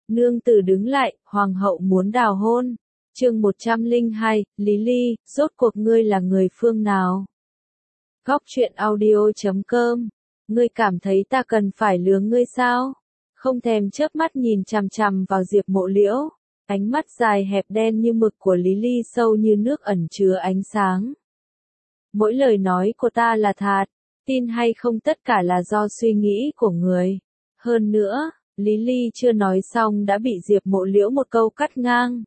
Nương tử đứng lại, hoàng hậu muốn đào hôn. Chương 102, Lý Ly, rốt cuộc ngươi là người phương nào? Góc truyện audio.com. Ngươi cảm thấy ta cần phải lừa ngươi sao? Không thèm chớp mắt nhìn chằm chằm vào Diệp Mộ Liễu, ánh mắt dài hẹp đen như mực của Lý Ly sâu như nước ẩn chứa ánh sáng. Mỗi lời nói của ta là thật, tin hay không tất cả là do suy nghĩ của người. Hơn nữa, Lý Ly chưa nói xong đã bị Diệp Mộ Liễu một câu cắt ngang.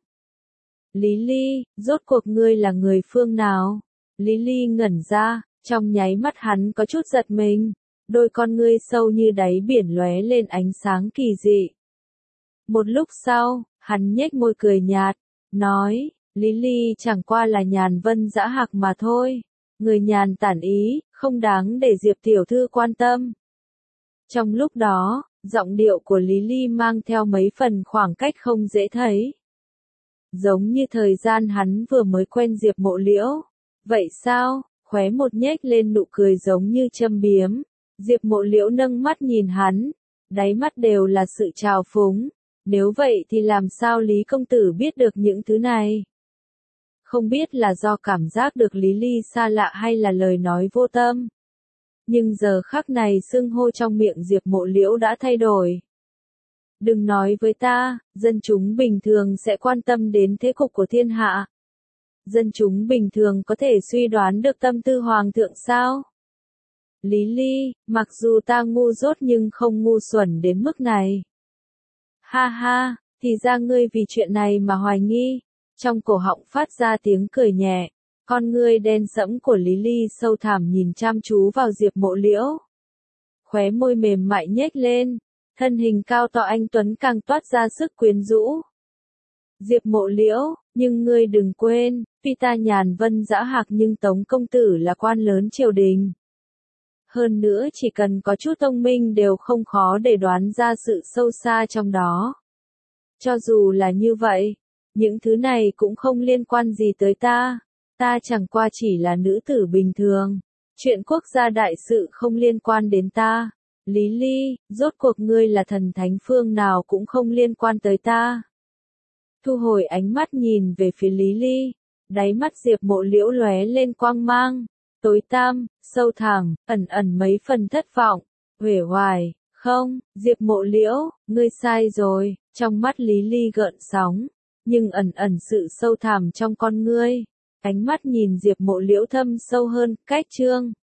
Lý Ly, rốt cuộc ngươi là người phương nào? Lý Ly ngẩn ra, trong nháy mắt hắn có chút giật mình, đôi con ngươi sâu như đáy biển lóe lên ánh sáng kỳ dị. Một lúc sau, hắn nhếch môi cười nhạt, nói, Lý Ly chẳng qua là nhàn vân dã hạc mà thôi, người nhàn tản ý, không đáng để Diệp tiểu thư quan tâm. Trong lúc đó, giọng điệu của Lý Ly mang theo mấy phần khoảng cách không dễ thấy. Giống như thời gian hắn vừa mới quen Diệp Mộ Liễu. Vậy sao? Khóe một nhếch lên nụ cười giống như châm biếm. Diệp Mộ Liễu nâng mắt nhìn hắn, đáy mắt đều là sự trào phúng. Nếu vậy thì làm sao Lý công tử biết được những thứ này? Không biết là do cảm giác được Lý Ly xa lạ hay là lời nói vô tâm. Nhưng giờ khắc này xưng hô trong miệng Diệp Mộ Liễu đã thay đổi. Đừng nói với ta, dân chúng bình thường sẽ quan tâm đến thế cục của thiên hạ. Dân chúng bình thường có thể suy đoán được tâm tư hoàng thượng sao? Lý Ly, mặc dù ta ngu dốt nhưng không ngu xuẩn đến mức này. Ha ha, thì ra ngươi vì chuyện này mà hoài nghi. Trong cổ họng phát ra tiếng cười nhẹ, con ngươi đen sẫm của Lý Ly sâu thẳm nhìn chăm chú vào Diệp Mộ Liễu. Khóe môi mềm mại nhếch lên, thân hình cao to anh tuấn càng toát ra sức quyến rũ. Diệp Mộ Liễu, nhưng ngươi đừng quên, tuy ta nhàn vân dã hạc nhưng Tống công tử là quan lớn triều đình. Hơn nữa chỉ cần có chút thông minh đều không khó để đoán ra sự sâu xa trong đó. Cho dù là như vậy, những thứ này cũng không liên quan gì tới ta. Ta chẳng qua chỉ là nữ tử bình thường. Chuyện quốc gia đại sự không liên quan đến ta. Lý Ly, rốt cuộc ngươi là thần thánh phương nào cũng không liên quan tới ta. Thu hồi ánh mắt nhìn về phía Lý Ly, đáy mắt Diệp Mộ Liễu lóe lên quang mang, tối tăm, sâu thẳm, ẩn ẩn mấy phần thất vọng, uể oải. Không, Diệp Mộ Liễu, ngươi sai rồi. Trong mắt Lý Ly gợn sóng, nhưng ẩn ẩn sự sâu thẳm trong con ngươi. Ánh mắt nhìn Diệp Mộ Liễu thâm sâu hơn, cách chương